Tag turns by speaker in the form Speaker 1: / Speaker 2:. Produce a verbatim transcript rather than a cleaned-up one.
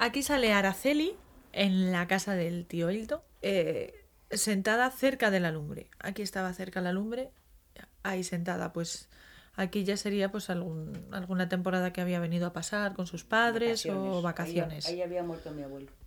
Speaker 1: aquí sale Araceli en la casa del tío Hilton, eh, sentada cerca de la lumbre. Aquí estaba cerca la lumbre, ahí sentada, pues aquí ya sería pues algún, alguna temporada que había venido a pasar con sus padres o
Speaker 2: Vacaciones. Ahí,
Speaker 1: vacaciones.
Speaker 2: ahí había muerto mi abuelo.